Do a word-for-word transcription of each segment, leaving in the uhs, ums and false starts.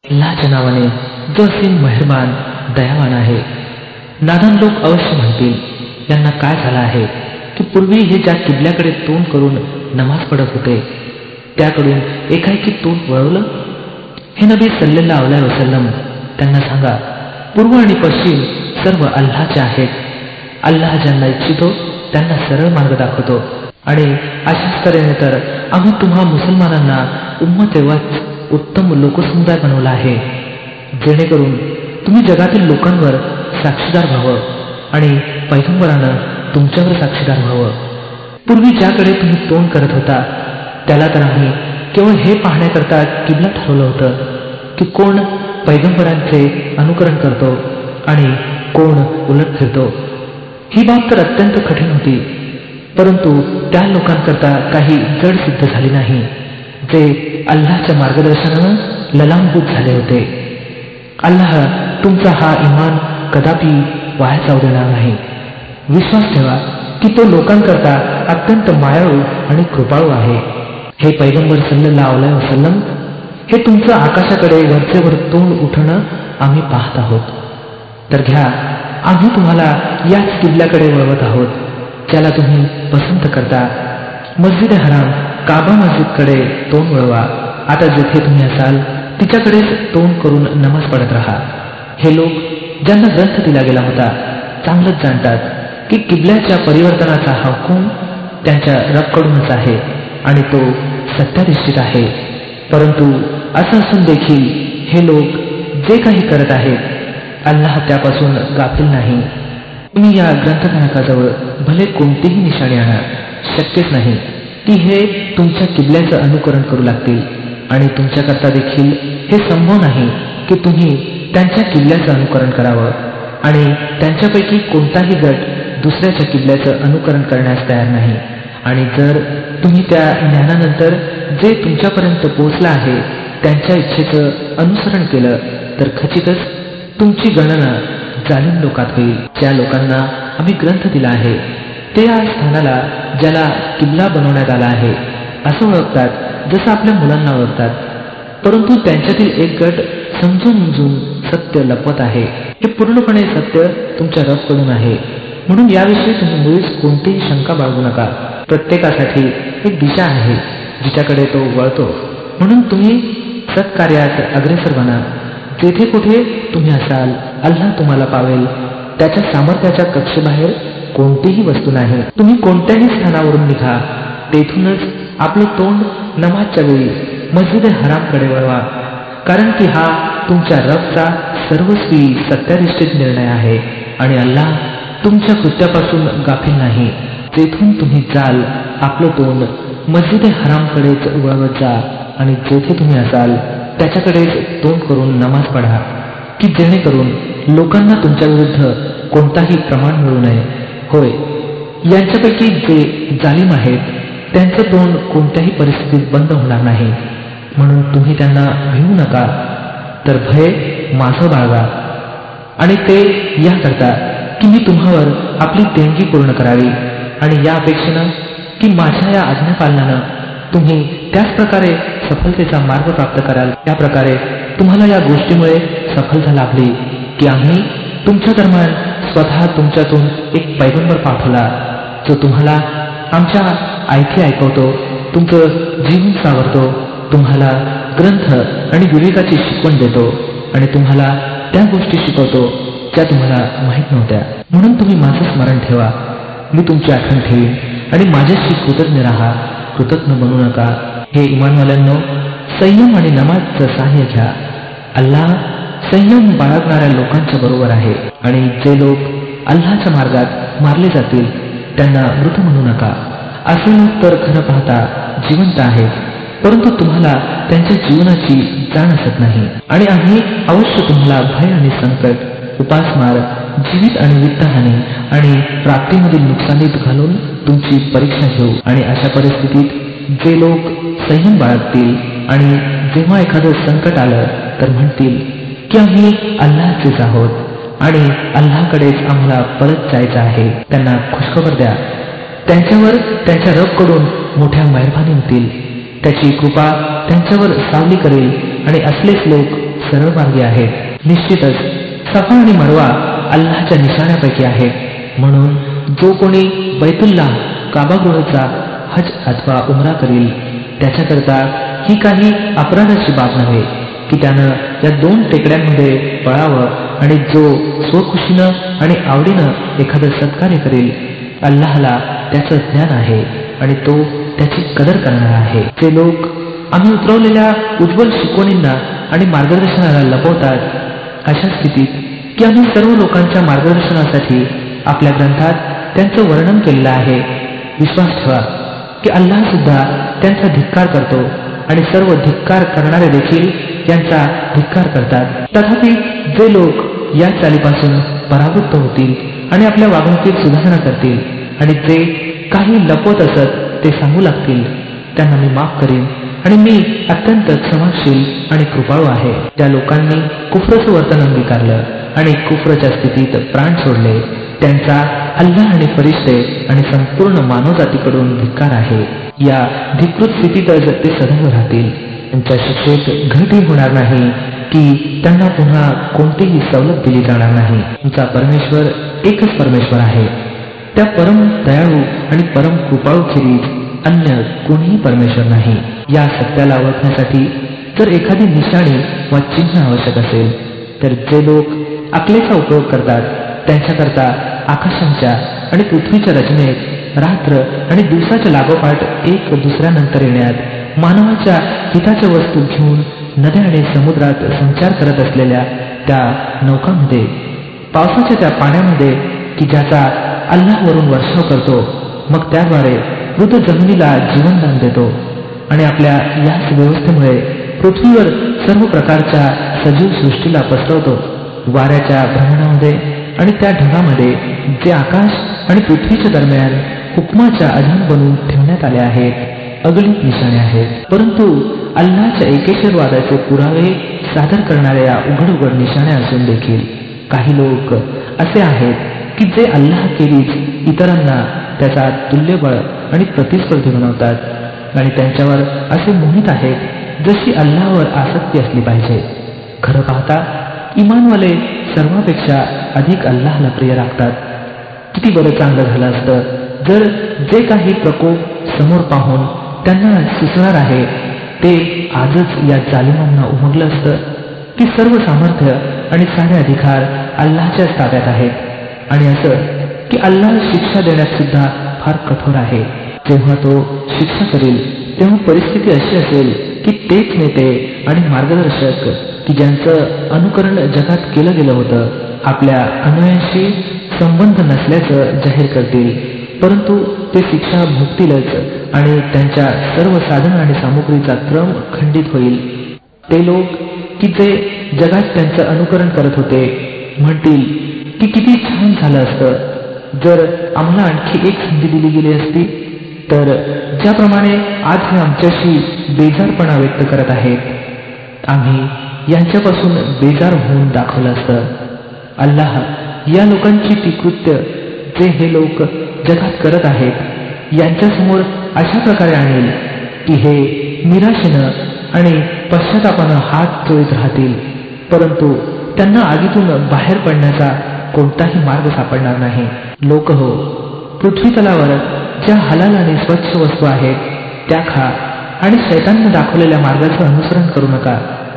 अल्लाहच्या नावाने जो असीम मेहरबान दयावान आहे. नादान लोक अवश्य म्हणतील, यांना काय झालं आहे की पूर्वी हे ज्या किबल्याकडे तोंड करून नमाज पडत होते त्याकडून एकाएकी तोंड वळवलं. हे नबी सल्लल्लाहु अलैहि वसल्लम त्यांना सांगा, पूर्व आणि पश्चिम सर्व अल्लाहचे आहेत. अल्लाह ज्यांना इच्छितो त्यांना सरळ मार्ग दाखवतो आणि अशाच तऱ्हेने तर आम्ही तुम्हा मुसलमानांना उम्मत एवढाच उत्तम लोकसमुदाय बनवला आहे, जेणेकरून तुम्ही जगातील लोकांवर साक्षीदार व्हावं आणि पैगंबरानं तुमच्यावर साक्षीदार व्हावं. पूर्वी ज्याकडे तुम्ही तोंड करत होता त्याला तर आम्ही केवळ हे पाहण्याकरता किबला ठरवलं होतं की कोण पैगंबरांचे अनुकरण करतो आणि कोण उलट फिरतो. ही बाब तर अत्यंत कठीण होती, परंतु त्या लोकांकरता काही जड सिद्ध झाली नाही जे अल्लाहच्या मार्गदर्शनानं ललामभूत झाले होते. अल्लाह तुमचा हा इमान कदापि वाया जाऊ देणार नाही. विश्वास ठेवा की तो लोकांकरता अत्यंत मायाळू आणि कृपाळू आहे. हे पैगंबर सल्लल्लाहु अलैहि वसल्लम, हे तुमचं आकाशाकडे वरचेवर तोंड उठणं आम्ही पाहत आहोत. तर घ्या, आम्ही तुम्हाला याच किबल्याकडे वळवत आहोत ज्याला तुम्ही पसंत करता. मस्जिद हराम काबा मस्जिदकडे तोंड वळवा. आता जिथे तुम्ही असाल तिच्याकडेच तोंड करून नमाज पडत राहा. हे लोक ज्यांना ग्रंथ दिला गेला होता चांगलंच जाणतात की किबल्याच्या परिवर्तनाचा हा हुकूम त्यांच्या रबकडूनच आहे आणि तो सत्याधिष्ठित आहे. परंतु असं असून देखील हे लोक जे काही करत आहेत अल्लाह त्यापासून गाफील नाही. तुम्ही या ग्रंथधारकाजवळ भले कोणतीही निशाणी आणा, शक्यच नाही की हे तुमच्या किबल्याचं अनुकरण करू लागतील आणि तुमच्याकरता देखील हे संभव नाही की तुम्ही त्यांच्या किबल्याचं अनुकरण करावं आणि त्यांच्यापैकी कोणताही गट दुसऱ्याच्या किबल्याचं अनुकरण करण्यास तयार नाही. आणि जर तुम्ही त्या ज्ञानानंतर जे तुमच्यापर्यंत पोहोचलं आहे त्यांच्या इच्छेचं अनुसरण केलं तर खचितच तुमची गणना जालिम लोकात होईल. ज्या लोकांना आम्ही ग्रंथ दिला आहे ते या स्थानाला ज्याला किबला बनवण्यात आला आहे असं ओळखतात जसं आपल्या मुलांना ओळखतात. परंतु त्यांच्यातील एक गट समजून उमजून सत्य लपवत आहे. हे पूर्णपणे सत्य तुमच्या रबकडून आहे, म्हणून याविषयी तुम्ही मुळीच कोणतीही शंका बाळगू नका. प्रत्येकासाठी एक दिशा आहे जिच्याकडे तो वळतो, म्हणून तुम्ही सत्कार्यात अग्रेसर बना. जेथे कुठे तुम्ही असाल अल्लाह तुम्हाला पावेल. त्याच्या सामर्थ्याच्या कक्षेबाहेर कोणतीही वस्तू नाही. तुम्ही कोणत्याही स्थानावरून निघा, तेथूनच आपलं तोंड नमाजच्या वेळी मस्जिद हरामकडे वळवा, कारण की हा तुमच्या रबचा सर्वस्वी सत्याधिष्ठित निर्णय आहे आणि अल्लाह तुमच्या कृत्यापासून गाफील नाही. तेथून तुम्ही जाल आपलं तोंड मस्जिद हरामकडेच वळवत जा आणि जेथे तुम्ही असाल त्याच्याकडेच तोंड करून नमाज पढा की जेणेकरून लोकांना तुमच्या विरुद्ध कोणताही प्रमाण मिळू नये. होय, यांच्यापैकी जे जालिम आहेत त्यांचं तोंड कोणत्याही परिस्थितीत बंद होणार नाही, म्हणून तुम्ही त्यांना भिवू नका, तर भय माझं बाळगा. आणि ते याकरता की मी तुम्हावर आपली देणगी पूर्ण करावी आणि या अपेक्षेनं की माझ्या या आज्ञापालनानं तुम्ही त्याच प्रकारे सफलतेचा मार्ग प्राप्त कराल. त्या प्रकारे तुम्हाला या गोष्टीमुळे सफलता लाभली की आम्ही तुमच्या दरम्यान स्वतः तुमच्यातून एक पैगंबर पाठवला जो तुम्हाला आमच्या ऐकी ऐकवतो, तुमचं जीवन सावरतो, तुम्हाला ग्रंथ आणि विवेकाची शिकवण देतो आणि तुम्हाला त्या गोष्टी शिकवतो ज्या तुम्हाला माहीत नव्हत्या. म्हणून तुम्ही माझं स्मरण ठेवा, मी तुमची आठवण ठेवीन आणि माझ्याशी कृतज्ञ राहा, कृतज्ञ बनू नका. हे इमानवाल्यांनो, संयम आणि नमाजचं सहाय्य घ्या. अल्लाह संयम बाळगणाऱ्या लोकांच्या बरोबर आहे आणि जे लोक अल्लाहच्या मार्गात मारले जातील त्यांना मृत म्हणू नका. असे लोक तर खरं पाहता जिवंत आहेत, परंतु तुम्हाला त्यांच्या जीवनाची जाण असत नाही. आणि आम्ही अवश्य तुम्हाला भय आणि संकट, उपासमार, जीवित आणि वित्तहानी आणि प्राप्तीमधील नुकसानीत घालून तुमची परीक्षा घेऊ. आणि अशा परिस्थितीत जे लोक संयम बाळगतील आणि जेव्हा एखादं संकट आलं तर म्हणतील की आम्ही अल्लाहचेच आहोत आणि अल्लाहकडेच आम्हाला परत जायचं आहे, त्यांना खुशखबर द्या. त्यांच्यावर त्यांच्या रबकडून मोठ्या मेहरबानी होतील, त्याची कृपा त्यांच्यावर सावली करेल आणि असलेच लोक सरळ मार्गी आहेत. निश्चितच सफा आणि मरवा अल्लाहच्या निशाण्यापैकी आहेत. म्हणून जो कोणी बैतुल्ला काबागृहचा हज अथवा उमरा करील त्याच्याकरता ही काही अपराधाची बाब नव्हे की त्यानं या दोन टेकड्यांमध्ये पळावं. आणि जो स्वखुशीनं आणि आवडीनं एखादं सत्कार्य करील अल्लाहला त्याचं ज्ञान आहे आणि तो त्याची कदर करणार आहे. जे लोक आम्ही उतरवलेल्या उज्ज्वल शिकवणींना आणि मार्गदर्शनाला लपवतात अशा स्थितीत की आम्ही सर्व लोकांच्या मार्गदर्शनासाठी आपल्या ग्रंथात त्यांचं वर्णन केलेलं आहे, विश्वास ठेवा की अल्लाह सुद्धा त्यांचा धिक्कार करतो आणि सर्व धिक्कार करणारे देखील यांचा धिक्कार करतात. तथापि जे लोक या चालीपासून परावृत्त होतील आणि आपल्या वागणुकीत सुधारणा करतील आणि जे काही लपवत असत ते सांगू लागतील त्यांना मी माफ करीन आणि मी अत्यंत क्षमाशील आणि कृपाळू आहे. ज्या लोकांनी कुफ्रचं वर्तन अंगीकारलं आणि कुफ्रच्या स्थितीत प्राण सोडले त्यांचा अल्लाह आणि फरिश्ते आणि संपूर्ण मानवजातीकडून धिक्कार आहे. या धिकृत स्थितीतच ते सदैव राहतील. त्यांच्या शिक्षेत घटही होणार नाही की त्यांना पुन्हा कोणतीही सवलत दिली जाणार नाही. तुमचा परमेश्वर एकच परमेश्वर आहे. त्या परम दयाळू आणि परम कृपाळूखेरीज अन्य कोणीही परमेश्वर नाही. या सत्याला ओळखण्यासाठी जर एखादी निशाणी वा चिन्ह आवश्यक असेल तर जे लोक अकलेचा उपयोग करतात त्यांच्याकरता आकाशांच्या आणि पृथ्वीच्या रचनेत रात्र आणि दिवसाच्या लागोपाठ एक दुसऱ्यानंतर येण्यात मानवाच्या हिताच्या वस्तू घेऊन नद्या आणि समुद्रात संचार करत असलेल्या त्या नौकांमध्ये पावसाच्या त्या पाण्यामध्ये की ज्याचा अल्लाहवरून वर्षाव करतो मग त्याद्वारे मृत जमिनीला जीवनदान देतो आणि आपल्या याच व्यवस्थेमुळे पृथ्वीवर सर्व प्रकारच्या सजीव सृष्टीला पसरवतो. वाऱ्याच्या भ्रमणामध्ये आणि त्या ढगामध्ये जे आकाश आणि पृथ्वीच्या दरम्यान हुकमाच्या अधीन बनवून ठेवण्यात आले आहेत अगणित निशाणे आहेत. परंतु अल्लाहच्या एकेश्वरवादाचे पुरावे सादर करणाऱ्या उघड उघड निशाणे असून देखील काही लोक असे आहेत की जे अल्लाह केलीच इतरांना त्याचा तुल्यबळ आणि प्रतिस्पर्धी बनवतात आणि त्यांच्यावर असे मोहित आहेत जशी अल्लाहवर आसक्ती असली पाहिजे. खरं पाहता इमानवाले सर्वांपेक्षा अधिक अल्लाहला प्रिय राखतात. किती बरं चांगलं झालं असतं जर जे काही प्रकोप समोर पाहून त्यांना सुचणार आहे ते आजच या जालिमांना उमगलं असतं की सर्व सामर्थ्य आणि सारे अधिकार अल्लाहच्याच ताब्यात आहेत आणि असं की अल्लाह शिक्षा देण्यात सुद्धा फार कठोर आहे. जेव्हा तो शिक्षा करेल तेव्हा परिस्थिती अशी असेल की तेच नेते आणि मार्गदर्शक की ज्यांचं अनुकरण जगात केलं गेलं होतं आपल्या अन्वयांशी संबंध नसल्याचं जाहीर करतील, परंतु ते शिक्षा भोगतीलच आणि त्यांच्या सर्व साधन आणि सामुग्रीचा क्रम खंडित होईल. ते लोक की जे जगात त्यांचं अनुकरण करत होते म्हणतील की किती छान झालं असतं जर आम्हाला आणखी एक संधी दिली गेली असती. तर ज्याप्रमाणे आज हे आमच्याशी बेजारपणा व्यक्त करत आहेत आम्ही यांच्यापासून बेजार होऊन दाखवलं असतं. अल्लाह या लोकांची ती कृत्य जे हे लोक जगात करत आहेत यांच्यासमोर अशा प्रकारे आणेल की हे निराशेनं आणि पश्चातापानं हात चोळीत राहतील, परंतु त्यांना आगीतून बाहेर पडण्याचा कोणताही मार्ग सापडणार नाही. लोक हो, पृथ्वी तलावर ज्या हलाल आणि स्वच्छ वस्तू आहेत त्या खा आणि शैतानने दाखवलेल्या मार्गाचं अनुसरण करू नका.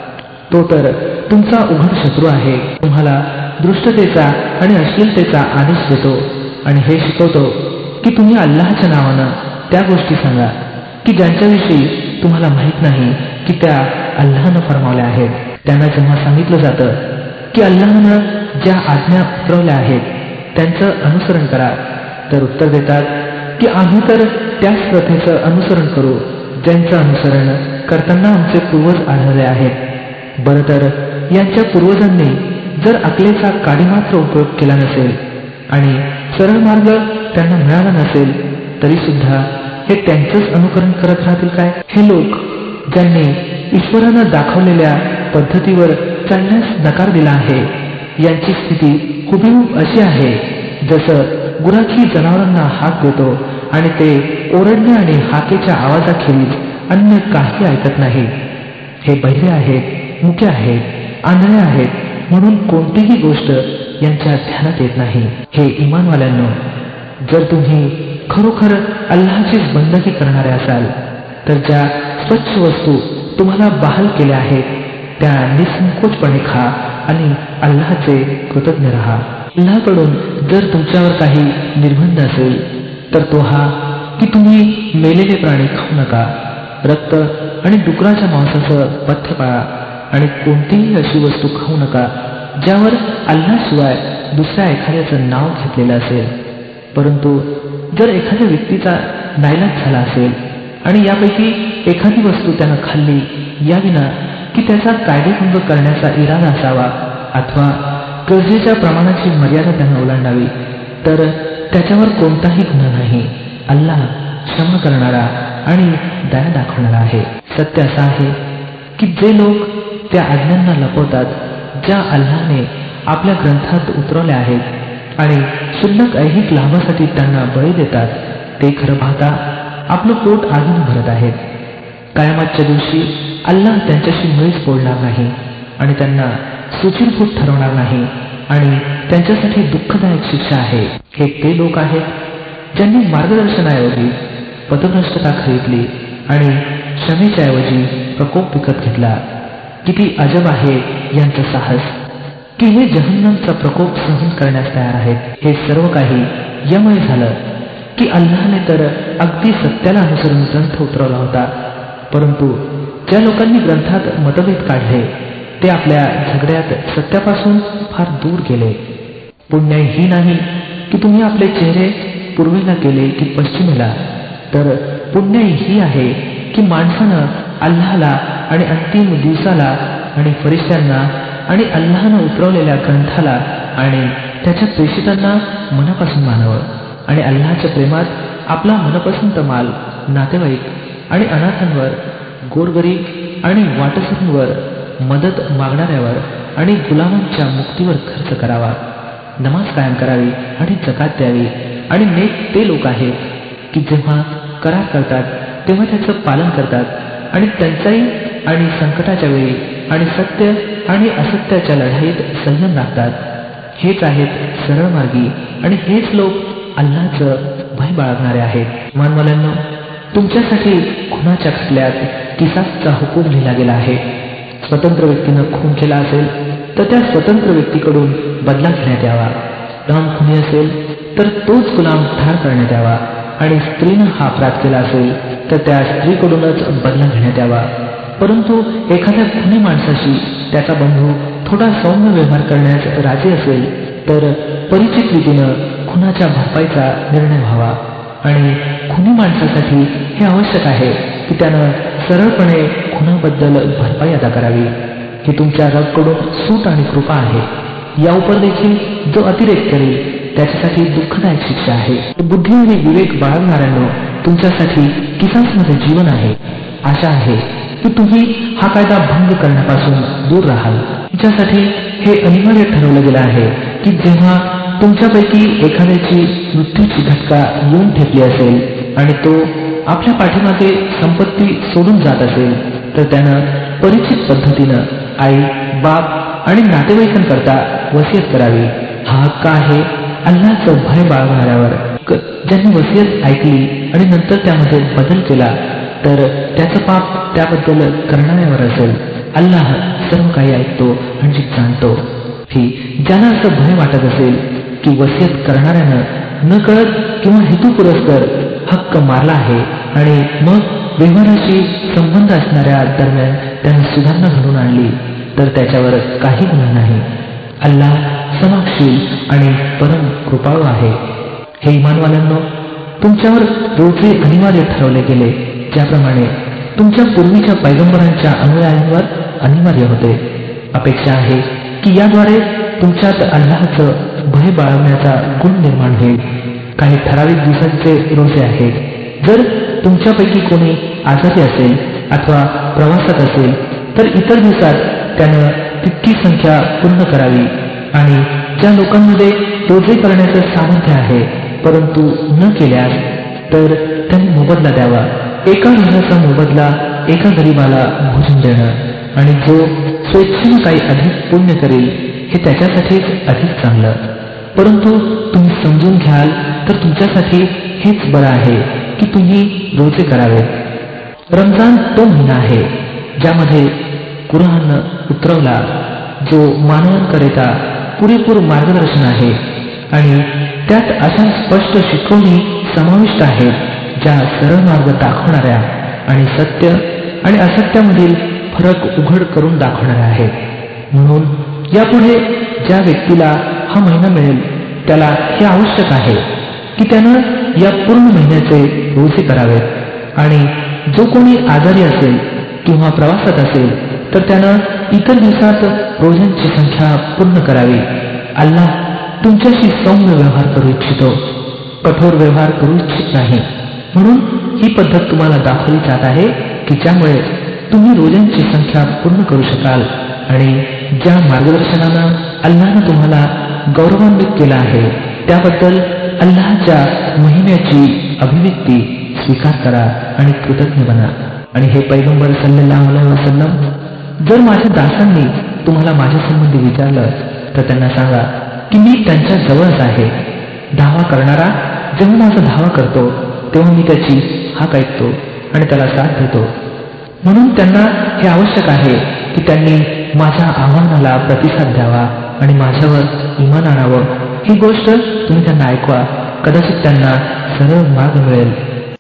तो तर तुमचा उघड शत्रू आहे. तुम्हाला दृष्टतेचा आणि अश्लीलतेचा आदेश देतो आणि हे शिकवतो की तुम्ही अल्लाहच्या नावानं त्या गोष्टी सांगा की ज्यांच्याविषयी तुम्हाला माहीत नाही की त्या अल्लाहनं फरमावल्या आहेत. त्यांना जेव्हा सांगितलं जातं की अल्लाहनं ज्या आज्ञा उतरवल्या आहेत त्यांचं अनुसरण करा तर उत्तर देतात की आम्ही तर त्याच प्रथेचं अनुसरण करू ज्यांचं अनुसरण करताना आमचे पूर्वज आढळले आहेत. बरं तर यांच्या पूर्वजांनी जर अकलेचा काडीमात्र उपयोग केला नसेल आणि सरळ मार्ग त्यांना मिळाला नसेल तरी सुद्धा हे त्यांचंच अनुकरण करत राहतील काय? हे लोक ज्यांनी ईश्वरानं दाखवलेल्या पद्धतीवर चालण्यास नकार दिला आहे यांची स्थिती हुबेहूब अशी आहे जसं गुराखी जनावरांना हाक देतो आणि ते ओरडणे आणि हाकेच्या आवाजाखेरीज अन्य काही ऐकत नाही. हे बहिरे आहेत, मुके आहेत आंधळे आहेत म्हणून कोणतीही गोष्ट यांच्या ध्यानात येत नाही. हे इमानवाल्यांनो, जर तुम्ही खरोखर अल्लाहचीच बंदगी करणारे असाल तर ज्या स्वच्छ वस्तू तुम्हाला बहाल केल्या आहेत त्या निसंकोचपणे खा आणि अल्लाहचे कृतज्ञ राहा. अल्लाहकडून जर तुमच्यावर काही निर्बंध असेल तर तो हा की तुम्ही मेलेले प्राणी खाऊ नका, रक्त आणि डुकराच्या मांसाचं पथ्य पाळा आणि कोणतीही अशी वस्तू खाऊ नका ज्यावर अल्लाहशिवाय दुसऱ्या एखाद्याचं नाव घेतलेलं असेल. परंतु जर एखाद्या व्यक्तीचा नाईलाज झाला असेल आणि यापैकी एखादी वस्तू त्यानं खाल्ली याविना की त्याचा कायदेभंग करण्याचा इरादा असावा अथवा गरजेच्या प्रमाणाची मर्यादा त्यानं ओलांडावी तर त्याच्यावर कोणताही गुन्हा नाही. अल्लाह क्षमा करणारा आणि दया दाखवणारा आहे. सत्य असं आहे की जे लोक त्या आज्ञांना लपवतात ज्या अल्लाहने आपल्या ग्रंथात उतरवल्या आहेत आणि क्षुल्लक ऐहिक लाभासाठी त्यांना बळी देतात ते खरं पाहता आपलं पोट आगीने भरत आहेत. कयामतच्या दिवशी अल्लाह त्यांच्याशी मुळीच बोलणार नाही आणि त्यांना सुचिरभूत ठरवणार नाही आणि त्यांच्यासाठी दुःखदायक शिक्षा आहे. हे ते लोक आहेत ज्यांनी मार्गदर्शनाऐवजी पथभ्रष्टता खरीदली आणि क्षमेच्या ऐवजी प्रकोप विकत घेतला. किती अजब आहे यांचं साहस की हे जहन्नमचा प्रकोप सहन करण्यास तयार आहेत. हे सर्व काही यामुळे झालं की अल्लाहने तर अगदी सत्याला अनुसरून ग्रंथ उतरवला होता, परंतु ज्या लोकांनी ग्रंथात मतभेद काढले ते आपल्या झगड्यात सत्यापासून फार दूर गेले. पुण्य ही नाही की तुम्ही आपले चेहरे पूर्वेला केले की पश्चिमेला, तर पुण्य ही आहे की माणसानं अल्लाहला आणि अंतिम दिवसाला आणि फरिश्त्यांना आणि अल्लाहनं उतरवलेल्या ग्रंथाला आणि त्याच्या प्रेषितांना मनापासून मानावं आणि अल्लाहच्या प्रेमात आपला मनपसंत माल नातेवाईक आणि अनाथांवर, गोरगरीब आणि वाटसरूंवर, मदत मागणाऱ्यावर आणि गुलामांच्या मुक्तीवर खर्च करावा. नमाज कायम करावी आणि जकात द्यावी. आणि नेक ते लोक आहेत की जेव्हा करार करतात तेव्हा त्याचं पालन करतात आणि त्यांचाही आणि संकटाच्या वेळी आणि सत्य आणि असत्याच्या लढाईत संयम राखतात. हेच आहेत सरळ मार्गी आणि हेच लोक अल्लाहचं भय बाळगणारे आहेत. इमानवाल्यांनो, तुमच्यासाठी खुनाच्या खटल्यात किसासचा हुकूम लिहिला गेला आहे. स्वतंत्र व्यक्तीनं खून केला असेल तर त्या स्वतंत्र व्यक्तीकडून बदला घेण्यात यावा. गुलाम खुनी असेल तर तोच गुलाम ठार करण्यात यावा आणि स्त्रीनं हा अपराध केला असेल तर त्या स्त्रीकडूनच बदला घेण्यात यावा. परंतु एखाद्या खुनी माणसाशी त्याचा बंधू थोडा सौम्य व्यवहार करण्यास राजी असेल तर परिचित रीतीनं खुनाच्या भरपाईचा निर्णय व्हावा. आणि खुनी माणसासाठी हे आवश्यक आहे की त्यानं सरळपणे खुनाबद्दल भरपाई अदा करावी. ही तुमच्या रबकडून सूट आणि कृपा आहे. या उपर देखील जो अतिरेक करेल त्याच्यासाठी दुःखदायक शिक्षा आहे. बुद्धी आणि विवेक बाळगणाऱ्यांनो, तुमच्यासाठी किसासमध्ये जीवन आहे. आशा आहे की तुम्ही हा कायदा भंग करण्यापासून दूर राहाल. तुमच्यासाठी हे अनिवार्य ठरवलं गेलं आहे की जेव्हा तुमच्यापैकी एखाद्याची मृत्यूची झटका येऊन ठेपली असेल आणि तो आपल्या पाठीमागे संपत्ती सोडून जात असेल तर त्यानं परिचित पद्धतीनं आई, बाप आणि नातेवाईकांकरता वसियत करावी. हा हक्क आहे अल्लाहचं भय बाळगणाऱ्यावर. ज्यांनी वसियत ऐकली आणि नंतर त्यामध्ये बदल केला तर त्याचं पाप त्याबद्दल करणाऱ्यावर असेल. अल्लाह सर्व काही ऐकतो आणि जाणतो. ही ज्याला असं भय वाटत असेल की वसियत करणाऱ्यानं न कळत किंवा हेतुपुरस्कर हक्क मारला आहे आणि मग व्यवहाराशी संबंध असणाऱ्या दरम्यान त्यानं सुधारणा घडून आणली तर त्याच्यावर काही गुन्हा नाही. अल्लाह क्षमाशील आणि परम कृपाळू आहे. हे इमानवाल्यांनो, तुमच्यावर रोजे अनिवार्य ठरवले गेले ज्याप्रमाणे तुमच्या पूर्वीच्या पैगंबरांच्या अनुयायांवर अनिवार्य होते. अपेक्षा आहे की याद्वारे तुमच्यात अल्लाहचं भय बाळगण्याचा गुण निर्माण होईल. काही ठराविक दिवसांचे रोजे आहेत. जर तुमच्यापैकी कोणी आजारी असेल अथवा प्रवासात असेल तर इतर दिवसात त्यानं तितकी संख्या पूर्ण करावी. आणि ज्या लोकांमध्ये रोजे करण्याचं सामर्थ्य आहे परंतु न केल्यास तर त्यांनी मोबदला द्यावा. एका रोजाचा मोबदला एका गरीबाला भोजन देणं आणि जो स्वेच्छेने काही अधिक पुण्य करेल हे त्याच्यासाठीच अधिक चांगलं. परंतु तुम्ही समजून घ्याल तर तुमच्यासाठी हेच बरं आहे की तुम्ही रोजे करावेत. रमजान तो महिना आहे ज्यामध्ये कुराण उतरवला, जो मानवांकरिता पुरेपूर मार्गदर्शन आहे आणि त्यात अशा स्पष्ट शिकवणी समाविष्ट आहेत ज्या सरळ मार्ग दाखवणाऱ्या आणि सत्य आणि असत्यामधील फरक उघड करून दाखवणाऱ्या आहेत. म्हणून यापुढे ज्या व्यक्तीला हा महिना मिळेल त्याला हे आवश्यक आहे की त्यानं या पूर्ण महिन्याचे रोजे करावेत आणि जो कोणी आजारी असेल किंवा प्रवासात असेल तर त्यानं इतर दिवसात रोजांची संख्या पूर्ण करावी. अल्लाह तुमच्याशी सौम्य व्यवहार करू इच्छितो, कठोर व्यवहार करू इच्छित नाही. म्हणून ही पद्धत तुम्हाला दाखवली जात आहे की ज्यामुळे तुम्ही रोजांची संख्या पूर्ण करू शकाल आणि ज्या मार्गदर्शनानं अल्लाहनं तुम्हाला गौरवान्वित केला आहे त्याबद्दल अल्लाहच्या महिम्याची अभिव्यक्ती स्वीकार करा आणि कृतज्ञ बना. आणि हे पैगंबर सल्लल्लाहु अलैहि वसल्लम, जर माझ्या दासांनी तुम्हाला माझ्या संबंधी विचारलं तर त्यांना सांगा की मी त्यांच्या जवळच आहे. धावा करणारा जेव्हा माझा धावा करतो तेव्हा मी त्याची हाक ऐकतो आणि त्याला साथ देतो. म्हणून त्यांना हे आवश्यक आहे की त्यांनी माझ्या आव्हानाला प्रतिसाद द्यावा आणि माझ्यावर ईमान आणावं. ही गोष्ट तुम्ही त्यांना ऐकवा, कदाचित त्यांना सरळ मार्ग मिळेल.